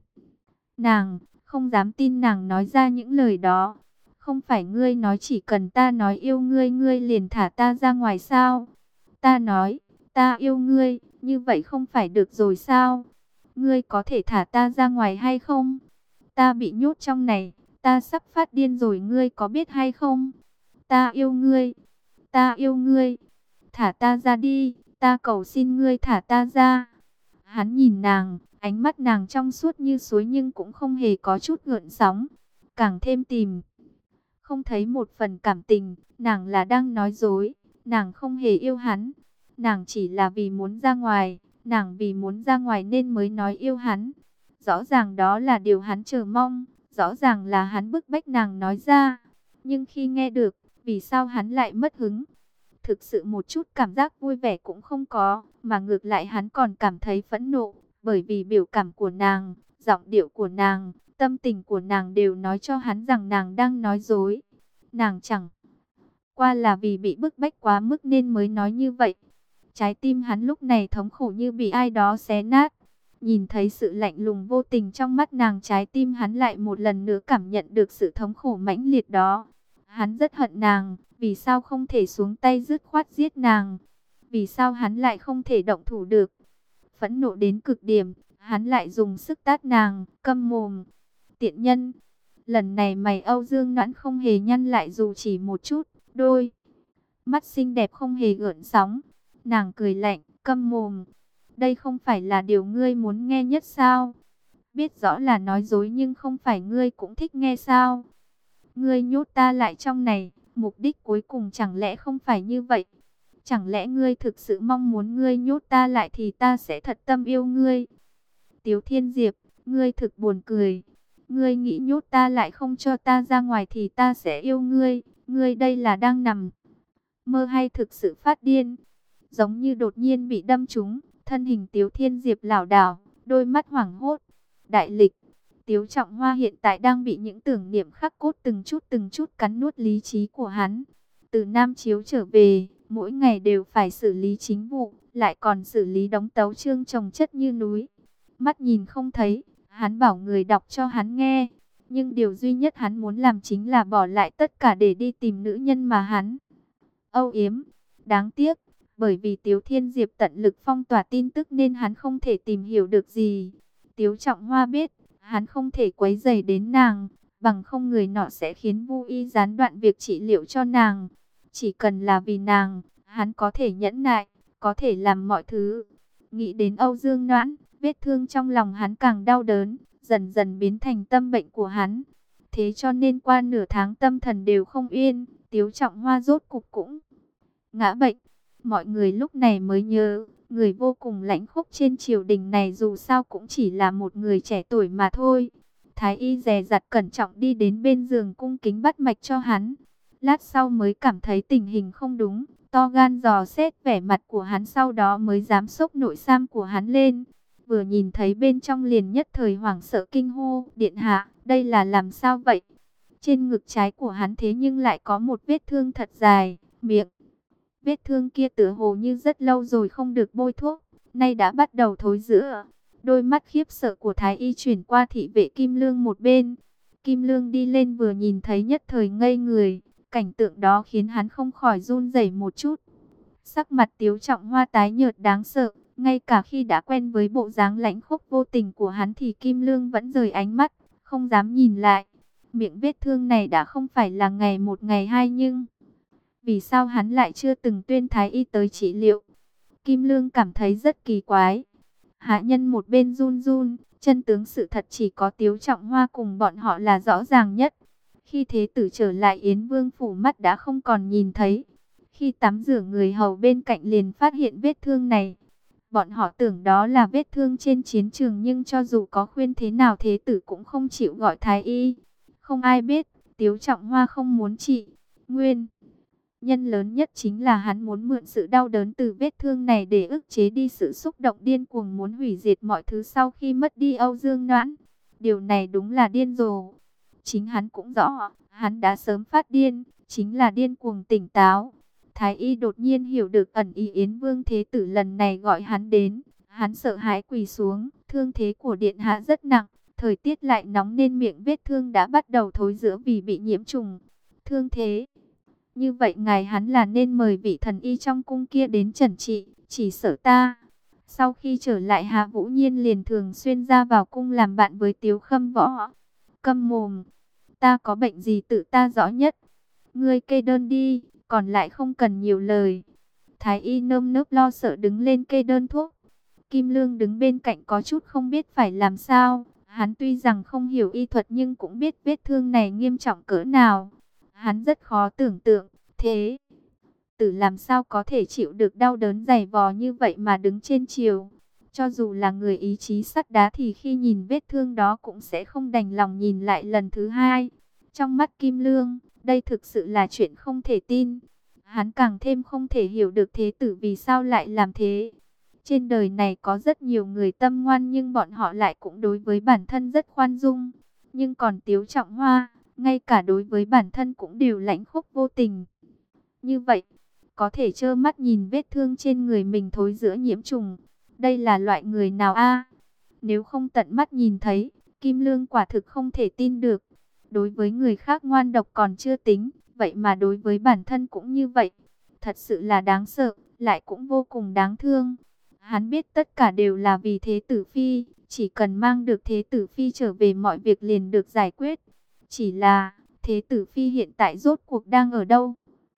nàng, không dám tin nàng nói ra những lời đó. Không phải ngươi nói chỉ cần ta nói yêu ngươi, ngươi liền thả ta ra ngoài sao? Ta nói, ta yêu ngươi, như vậy không phải được rồi sao? Ngươi có thể thả ta ra ngoài hay không? Ta bị nhốt trong này, ta sắp phát điên rồi, ngươi có biết hay không? Ta yêu ngươi, ta yêu ngươi, thả ta ra đi, ta cầu xin ngươi thả ta ra. Hắn nhìn nàng, ánh mắt nàng trong suốt như suối nhưng cũng không hề có chút gợn sóng, càng thêm tìm không thấy một phần cảm tình. Nàng là đang nói dối, nàng không hề yêu hắn, nàng chỉ là vì muốn ra ngoài, nàng vì muốn ra ngoài nên mới nói yêu hắn. Rõ ràng đó là điều hắn chờ mong, rõ ràng là hắn bức bách nàng nói ra. Nhưng khi nghe được, vì sao hắn lại mất hứng? Thực sự một chút cảm giác vui vẻ cũng không có, mà ngược lại hắn còn cảm thấy phẫn nộ, bởi vì biểu cảm của nàng, giọng điệu của nàng, tâm tình của nàng đều nói cho hắn rằng nàng đang nói dối. Nàng chẳng qua là vì bị bức bách quá mức nên mới nói như vậy. Trái tim hắn lúc này thống khổ như bị ai đó xé nát. Nhìn thấy sự lạnh lùng vô tình trong mắt nàng, trái tim hắn lại một lần nữa cảm nhận được sự thống khổ mãnh liệt đó. Hắn rất hận nàng, vì sao không thể xuống tay dứt khoát giết nàng? Vì sao hắn lại không thể động thủ được? Phẫn nộ đến cực điểm, hắn lại dùng sức tát nàng, câm mồm. Tiện nhân, lần này mày Âu Dương Noãn không hề nhăn lại dù chỉ một chút, đôi mắt xinh đẹp không hề gợn sóng. Nàng cười lạnh, câm mồm. Đây không phải là điều ngươi muốn nghe nhất sao? Biết rõ là nói dối nhưng không phải ngươi cũng thích nghe sao? Ngươi nhốt ta lại trong này, mục đích cuối cùng chẳng lẽ không phải như vậy? Chẳng lẽ ngươi thực sự mong muốn ngươi nhốt ta lại thì ta sẽ thật tâm yêu ngươi? Tiếu Thiên Diệp, ngươi thực buồn cười. Ngươi nghĩ nhốt ta lại không cho ta ra ngoài thì ta sẽ yêu ngươi? Ngươi đây là đang nằm mơ hay thực sự phát điên? Giống như đột nhiên bị đâm trúng, thân hình Tiếu Thiên Diệp lảo đảo, đôi mắt hoảng hốt. Đại lịch, Tiếu Trọng Hoa hiện tại đang bị những tưởng niệm khắc cốt từng chút từng chút cắn nuốt lý trí của hắn. Từ Nam Chiếu trở về, mỗi ngày đều phải xử lý chính vụ, lại còn xử lý đống tấu chương chồng chất như núi. Mắt nhìn không thấy, hắn bảo người đọc cho hắn nghe. Nhưng điều duy nhất hắn muốn làm chính là bỏ lại tất cả để đi tìm nữ nhân mà hắn âu yếm. Đáng tiếc, bởi vì Tiếu Thiên Diệp tận lực phong tỏa tin tức nên hắn không thể tìm hiểu được gì. Tiếu Trọng Hoa biết, hắn không thể quấy rầy đến nàng, bằng không người nọ sẽ khiến Vu Y gián đoạn việc trị liệu cho nàng. Chỉ cần là vì nàng, hắn có thể nhẫn nại, có thể làm mọi thứ. Nghĩ đến Âu Dương Noãn, vết thương trong lòng hắn càng đau đớn, dần dần biến thành tâm bệnh của hắn. Thế cho nên qua nửa tháng tâm thần đều không yên, Tiếu Trọng Hoa rốt cục cũng ngã bệnh. Mọi người lúc này mới nhớ, người vô cùng lãnh khốc trên triều đình này dù sao cũng chỉ là một người trẻ tuổi mà thôi. Thái y dè dặt cẩn trọng đi đến bên giường cung kính bắt mạch cho hắn. Lát sau mới cảm thấy tình hình không đúng, to gan dò xét vẻ mặt của hắn, sau đó mới dám xốc nội sam của hắn lên. Vừa nhìn thấy bên trong liền nhất thời hoảng sợ kinh hô, điện hạ, đây là làm sao vậy? Trên ngực trái của hắn thế nhưng lại có một vết thương thật dài, miệng. Vết thương kia tựa hồ như rất lâu rồi không được bôi thuốc, nay đã bắt đầu thối rữa. Đôi mắt khiếp sợ của Thái y chuyển qua thị vệ Kim Lương một bên. Kim Lương đi lên vừa nhìn thấy nhất thời ngây người, cảnh tượng đó khiến hắn không khỏi run rẩy một chút. Sắc mặt Tiếu Trọng Hoa tái nhợt đáng sợ, ngay cả khi đã quen với bộ dáng lãnh khốc vô tình của hắn thì Kim Lương vẫn rời ánh mắt, không dám nhìn lại. Miệng vết thương này đã không phải là ngày một ngày hai, nhưng vì sao hắn lại chưa từng tuyên Thái y tới trị liệu? Kim Lương cảm thấy rất kỳ quái. Hạ nhân một bên run run, chân tướng sự thật chỉ có Tiếu Trọng Hoa cùng bọn họ là rõ ràng nhất. Khi thế tử trở lại Yến Vương phủ, mắt đã không còn nhìn thấy. Khi tắm rửa, người hầu bên cạnh liền phát hiện vết thương này. Bọn họ tưởng đó là vết thương trên chiến trường, nhưng cho dù có khuyên thế nào thế tử cũng không chịu gọi Thái y. Không ai biết, Tiếu Trọng Hoa không muốn trị. Nguyên nhân lớn nhất chính là hắn muốn mượn sự đau đớn từ vết thương này để ức chế đi sự xúc động điên cuồng muốn hủy diệt mọi thứ sau khi mất đi Âu Dương Noãn. Điều này đúng là điên rồ. Chính hắn cũng rõ, hắn đã sớm phát điên, chính là điên cuồng tỉnh táo. Thái y đột nhiên hiểu được ẩn ý Yến Vương thế tử lần này gọi hắn đến. Hắn sợ hãi quỳ xuống, thương thế của điện hạ rất nặng, thời tiết lại nóng nên miệng vết thương đã bắt đầu thối rữa vì bị nhiễm trùng. Thương thế như vậy, ngài hắn là nên mời vị thần y trong cung kia đến chẩn trị, chỉ sợ ta. Sau khi trở lại, Hạ Vũ Nhiên liền thường xuyên ra vào cung làm bạn với Tiếu Khâm Võ. Câm mồm, ta có bệnh gì tự ta rõ nhất. Ngươi kê đơn đi, còn lại không cần nhiều lời. Thái y nơm nớp lo sợ đứng lên kê đơn thuốc. Kim Lương đứng bên cạnh có chút không biết phải làm sao. Hắn tuy rằng không hiểu y thuật nhưng cũng biết vết thương này nghiêm trọng cỡ nào. Hắn rất khó tưởng tượng, thế tử làm sao có thể chịu được đau đớn dày vò như vậy mà đứng trên triều. Cho dù là người ý chí sắt đá thì khi nhìn vết thương đó cũng sẽ không đành lòng nhìn lại lần thứ hai. Trong mắt Kim Lương, đây thực sự là chuyện không thể tin. Hắn càng thêm không thể hiểu được thế tử vì sao lại làm thế. Trên đời này có rất nhiều người tâm ngoan nhưng bọn họ lại cũng đối với bản thân rất khoan dung. Nhưng còn Tiếu Trọng Hoa, ngay cả đối với bản thân cũng đều lãnh khốc vô tình. Như vậy, có thể trơ mắt nhìn vết thương trên người mình thối rữa nhiễm trùng. Đây là loại người nào a? Nếu không tận mắt nhìn thấy, Kim Lương quả thực không thể tin được. Đối với người khác ngoan độc còn chưa tính, vậy mà đối với bản thân cũng như vậy. Thật sự là đáng sợ, lại cũng vô cùng đáng thương. Hắn biết tất cả đều là vì thế tử phi, chỉ cần mang được thế tử phi trở về mọi việc liền được giải quyết. Chỉ là, thế tử phi hiện tại rốt cuộc đang ở đâu?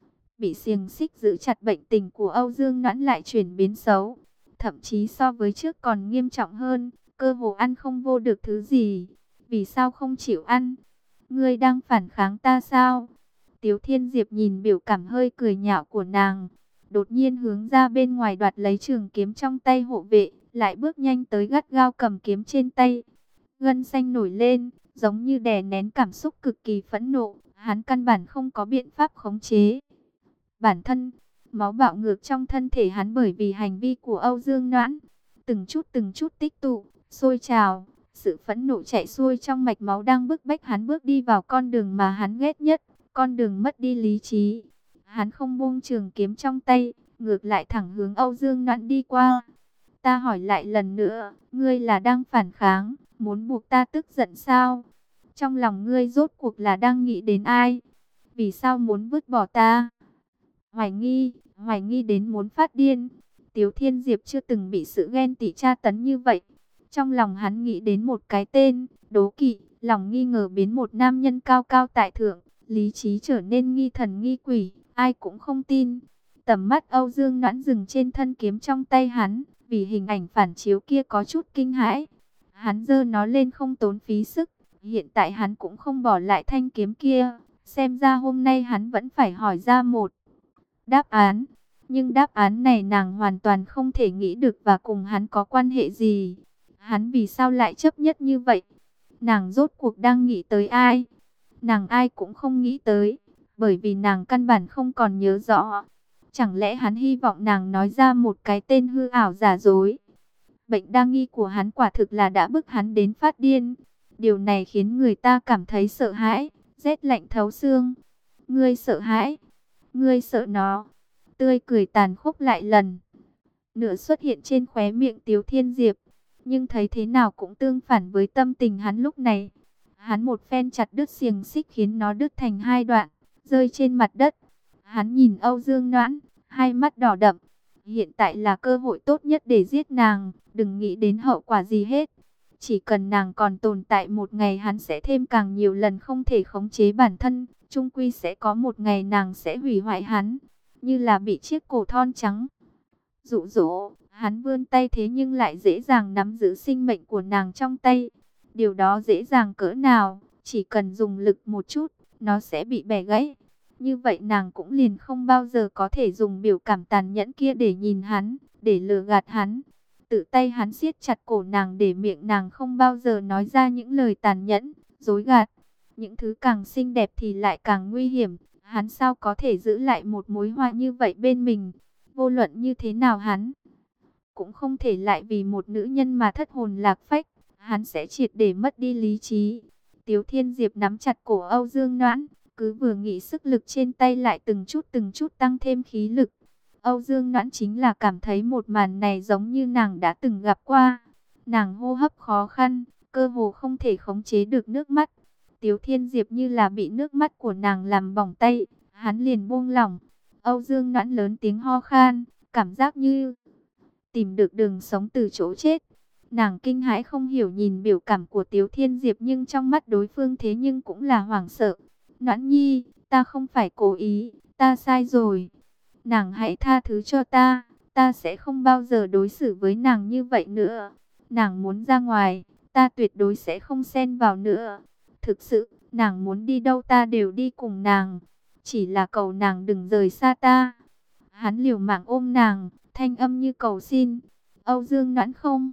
Bị xiềng xích giữ chặt, bệnh tình của Âu Dương Noãn lại chuyển biến xấu. Thậm chí so với trước còn nghiêm trọng hơn, cơ hồ ăn không vô được thứ gì. Vì sao không chịu ăn? Ngươi đang phản kháng ta sao? Tiếu Thiên Diệp nhìn biểu cảm hơi cười nhạo của nàng, đột nhiên hướng ra bên ngoài đoạt lấy trường kiếm trong tay hộ vệ, lại bước nhanh tới gắt gao cầm kiếm trên tay. Gân xanh nổi lên, giống như đè nén cảm xúc cực kỳ phẫn nộ, hắn căn bản không có biện pháp khống chế bản thân. Máu bạo ngược trong thân thể hắn bởi vì hành vi của Âu Dương Noãn, từng chút từng chút tích tụ, sôi trào. Sự phẫn nộ chạy xuôi trong mạch máu đang bức bách hắn bước đi vào con đường mà hắn ghét nhất, con đường mất đi lý trí. Hắn không buông trường kiếm trong tay, ngược lại thẳng hướng Âu Dương Noãn đi qua. Ta hỏi lại lần nữa, ngươi là đang phản kháng, muốn buộc ta tức giận sao? Trong lòng ngươi rốt cuộc là đang nghĩ đến ai? Vì sao muốn vứt bỏ ta? Hoài nghi, hoài nghi đến muốn phát điên. Tiếu Thiên Diệp chưa từng bị sự ghen tị tra tấn như vậy. Trong lòng hắn nghĩ đến một cái tên, đố kỵ, lòng nghi ngờ biến một nam nhân cao cao tại thượng, lý trí trở nên nghi thần nghi quỷ, ai cũng không tin. Tầm mắt Âu Dương Noãn dừng trên thân kiếm trong tay hắn, vì hình ảnh phản chiếu kia có chút kinh hãi. Hắn giơ nó lên không tốn phí sức, hiện tại hắn cũng không bỏ lại thanh kiếm kia, xem ra hôm nay hắn vẫn phải hỏi ra một đáp án. Nhưng đáp án này nàng hoàn toàn không thể nghĩ được và cùng hắn có quan hệ gì. Hắn vì sao lại chấp nhất như vậy? Nàng rốt cuộc đang nghĩ tới ai? Nàng ai cũng không nghĩ tới, bởi vì nàng căn bản không còn nhớ rõ. Chẳng lẽ hắn hy vọng nàng nói ra một cái tên hư ảo giả dối? Bệnh đa nghi của hắn quả thực là đã bức hắn đến phát điên. Điều này khiến người ta cảm thấy sợ hãi, rét lạnh thấu xương. Ngươi sợ hãi? Ngươi sợ nó? Tươi cười tàn khốc lại lần nữa xuất hiện trên khóe miệng Tiếu Thiên Diệp, nhưng thấy thế nào cũng tương phản với tâm tình hắn lúc này. Hắn một phen chặt đứt xiềng xích khiến nó đứt thành hai đoạn, rơi trên mặt đất. Hắn nhìn Âu Dương Noãn, hai mắt đỏ đậm. Hiện tại là cơ hội tốt nhất để giết nàng, đừng nghĩ đến hậu quả gì hết. Chỉ cần nàng còn tồn tại một ngày, hắn sẽ thêm càng nhiều lần không thể khống chế bản thân. Chung quy sẽ có một ngày nàng sẽ hủy hoại hắn, như là bị chiếc cổ thon trắng dụ dỗ. Hắn vươn tay thế nhưng lại dễ dàng nắm giữ sinh mệnh của nàng trong tay. Điều đó dễ dàng cỡ nào, chỉ cần dùng lực một chút, nó sẽ bị bẻ gãy. Như vậy nàng cũng liền không bao giờ có thể dùng biểu cảm tàn nhẫn kia để nhìn hắn, để lừa gạt hắn. Tự tay hắn siết chặt cổ nàng để miệng nàng không bao giờ nói ra những lời tàn nhẫn, dối gạt. Những thứ càng xinh đẹp thì lại càng nguy hiểm. Hắn sao có thể giữ lại một mối hoa như vậy bên mình? Vô luận như thế nào hắn cũng không thể lại vì một nữ nhân mà thất hồn lạc phách. Hắn sẽ triệt để mất đi lý trí. Tiếu Thiên Diệp nắm chặt cổ Âu Dương Noãn, cứ vừa nghĩ sức lực trên tay lại từng chút từng chút tăng thêm khí lực. Âu Dương Noãn chính là cảm thấy một màn này giống như nàng đã từng gặp qua. Nàng hô hấp khó khăn, cơ hồ không thể khống chế được nước mắt. Tiếu Thiên Diệp như là bị nước mắt của nàng làm bỏng tay, hắn liền buông lỏng. Âu Dương Noãn lớn tiếng ho khan, cảm giác như tìm được đường sống từ chỗ chết. Nàng kinh hãi không hiểu nhìn biểu cảm của Tiếu Thiên Diệp, nhưng trong mắt đối phương thế nhưng cũng là hoảng sợ. Noãn nhi, ta không phải cố ý, ta sai rồi. Nàng hãy tha thứ cho ta, ta sẽ không bao giờ đối xử với nàng như vậy nữa. Nàng muốn ra ngoài, ta tuyệt đối sẽ không xen vào nữa. Thực sự, nàng muốn đi đâu ta đều đi cùng nàng. Chỉ là cầu nàng đừng rời xa ta. Hắn liều mạng ôm nàng, thanh âm như cầu xin. Âu Dương Noãn không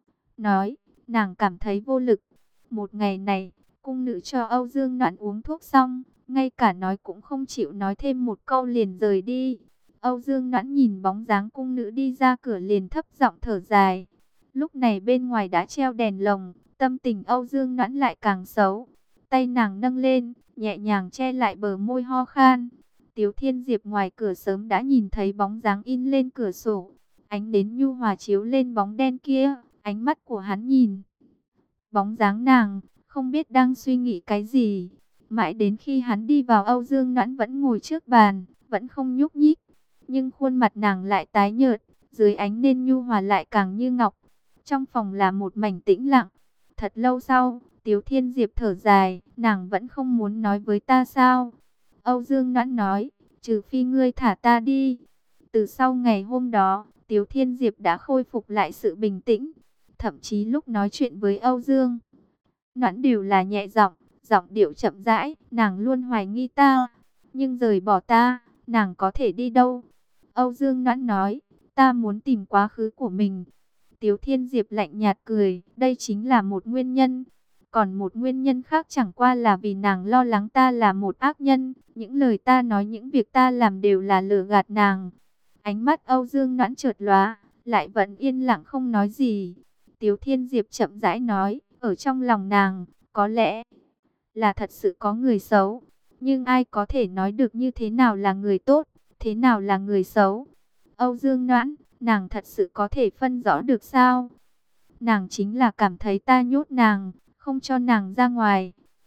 nói, nàng cảm thấy vô lực. Một ngày này, cung nữ cho Âu Dương Noãn uống thuốc xong, ngay cả nói cũng không chịu nói thêm một câu liền rời đi. Âu Dương Noãn nhìn bóng dáng cung nữ đi ra cửa liền thấp giọng thở dài. Lúc này bên ngoài đã treo đèn lồng, tâm tình Âu Dương Noãn lại càng xấu. Tay nàng nâng lên, nhẹ nhàng che lại bờ môi ho khan. Tiếu Thiên Diệp ngoài cửa sớm đã nhìn thấy bóng dáng in lên cửa sổ. Ánh nến nhu hòa chiếu lên bóng đen kia, ánh mắt của hắn nhìn bóng dáng nàng, không biết đang suy nghĩ cái gì. Mãi đến khi hắn đi vào, Âu Dương Noãn vẫn ngồi trước bàn, vẫn không nhúc nhích. Nhưng khuôn mặt nàng lại tái nhợt, dưới ánh nến nhu hòa lại càng như ngọc. Trong phòng là một mảnh tĩnh lặng. Thật lâu sau, Tiếu Thiên Diệp thở dài, nàng vẫn không muốn nói với ta sao? Âu Dương Noãn nói, trừ phi ngươi thả ta đi. Từ sau ngày hôm đó, Tiếu Thiên Diệp đã khôi phục lại sự bình tĩnh. Thậm chí lúc nói chuyện với Âu Dương Noãn đều là nhẹ giọng, giọng điệu chậm rãi. Nàng luôn hoài nghi ta, nhưng rời bỏ ta, nàng có thể đi đâu? Âu Dương Noãn nói, ta muốn tìm quá khứ của mình. Tiếu Thiên Diệp lạnh nhạt cười, đây chính là một nguyên nhân. Còn một nguyên nhân khác chẳng qua là vì nàng lo lắng ta là một ác nhân. Những lời ta nói, những việc ta làm đều là lừa gạt nàng. Ánh mắt Âu Dương Noãn chợt lóe, lại vẫn yên lặng không nói gì. Tiếu Thiên Diệp chậm rãi nói, ở trong lòng nàng, có lẽ là thật sự có người xấu. Nhưng ai có thể nói được như thế nào là người tốt, thế nào là người xấu? Âu Dương Noãn, nàng thật sự có thể phân rõ được sao? Nàng chính là cảm thấy ta nhốt nàng, không cho nàng ra ngoài.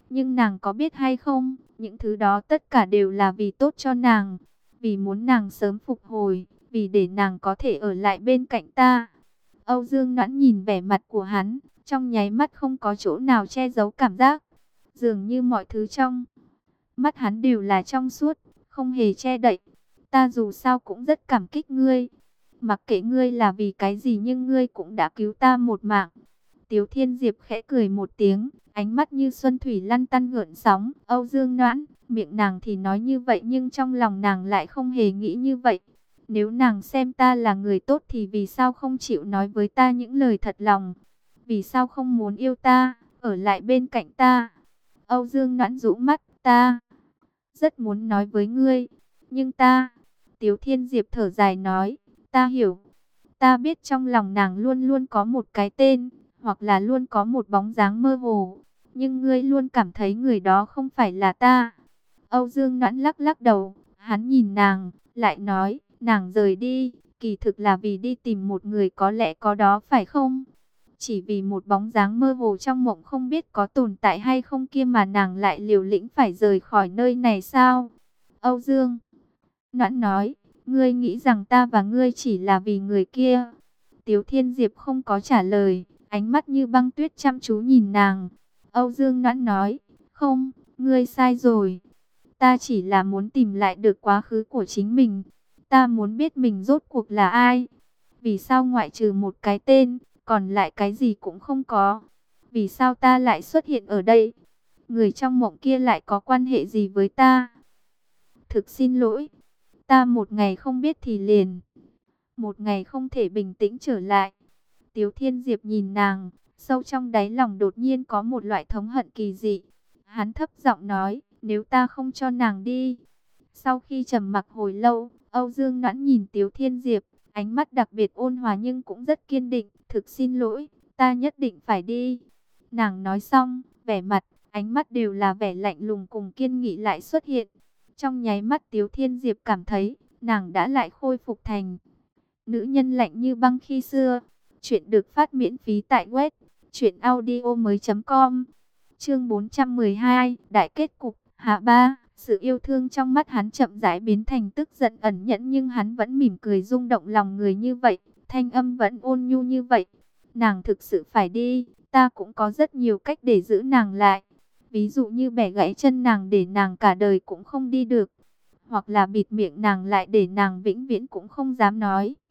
Nhưng nàng có biết hay không, những thứ đó tất cả đều là vì tốt cho nàng, vì muốn nàng sớm phục hồi, vì để nàng có thể ở lại bên cạnh ta. Âu Dương Noãn nhìn vẻ mặt của hắn, trong nháy mắt không có chỗ nào che giấu cảm giác. Dường như mọi thứ trong mắt hắn đều là trong suốt, không hề che đậy. Ta dù sao cũng rất cảm kích ngươi. Mặc kệ ngươi là vì cái gì nhưng ngươi cũng đã cứu ta một mạng. Tiếu Thiên Diệp khẽ cười một tiếng, ánh mắt như xuân thủy lăn tăn gợn sóng. Âu Dương Noãn, miệng nàng thì nói như vậy nhưng trong lòng nàng lại không hề nghĩ như vậy. Nếu nàng xem ta là người tốt thì vì sao không chịu nói với ta những lời thật lòng? Vì sao không muốn yêu ta, ở lại bên cạnh ta? Âu Dương Noãn rũ mắt, ta rất muốn nói với ngươi, nhưng ta... Tiếu Thiên Diệp thở dài nói, ta hiểu. Ta biết trong lòng nàng luôn luôn có một cái tên, hoặc là luôn có một bóng dáng mơ hồ. Nhưng ngươi luôn cảm thấy người đó không phải là ta. Âu Dương Noãn lắc lắc đầu, hắn nhìn nàng, lại nói, nàng rời đi, kỳ thực là vì đi tìm một người có lẽ có đó phải không? Chỉ vì một bóng dáng mơ hồ trong mộng không biết có tồn tại hay không kia mà nàng lại liều lĩnh phải rời khỏi nơi này sao? Âu Dương Noãn nói, ngươi nghĩ rằng ta và ngươi chỉ là vì người kia. Tiếu Thiên Diệp không có trả lời, ánh mắt như băng tuyết chăm chú nhìn nàng. Âu Dương Noãn nói, không, ngươi sai rồi. Ta chỉ là muốn tìm lại được quá khứ của chính mình. Ta muốn biết mình rốt cuộc là ai. Vì sao ngoại trừ một cái tên, còn lại cái gì cũng không có. Vì sao ta lại xuất hiện ở đây? Người trong mộng kia lại có quan hệ gì với ta? Thực xin lỗi. Ta một ngày không biết thì liền. Một ngày không thể bình tĩnh trở lại. Tiếu Thiên Diệp nhìn nàng, sâu trong đáy lòng đột nhiên có một loại thống hận kỳ dị. Hắn thấp giọng nói, nếu ta không cho nàng đi. Sau khi trầm mặc hồi lâu, Âu Dương Noãn nhìn Tiếu Thiên Diệp, ánh mắt đặc biệt ôn hòa nhưng cũng rất kiên định. Thực xin lỗi, ta nhất định phải đi. Nàng nói xong, vẻ mặt, ánh mắt đều là vẻ lạnh lùng cùng kiên nghị lại xuất hiện. Trong nháy mắt Tiếu Thiên Diệp cảm thấy, nàng đã lại khôi phục thành nữ nhân lạnh như băng khi xưa. Chuyện được phát miễn phí tại web truyện audio mới chấm com. Chương bốn trăm mười hai, đại kết cục, hạ ba. Sự yêu thương trong mắt hắn chậm rãi biến thành tức giận ẩn nhẫn nhưng hắn vẫn mỉm cười rung động lòng người như vậy, thanh âm vẫn ôn nhu như vậy. Nàng thực sự phải đi, ta cũng có rất nhiều cách để giữ nàng lại. Ví dụ như bẻ gãy chân nàng để nàng cả đời cũng không đi được, hoặc là bịt miệng nàng lại để nàng vĩnh viễn cũng không dám nói.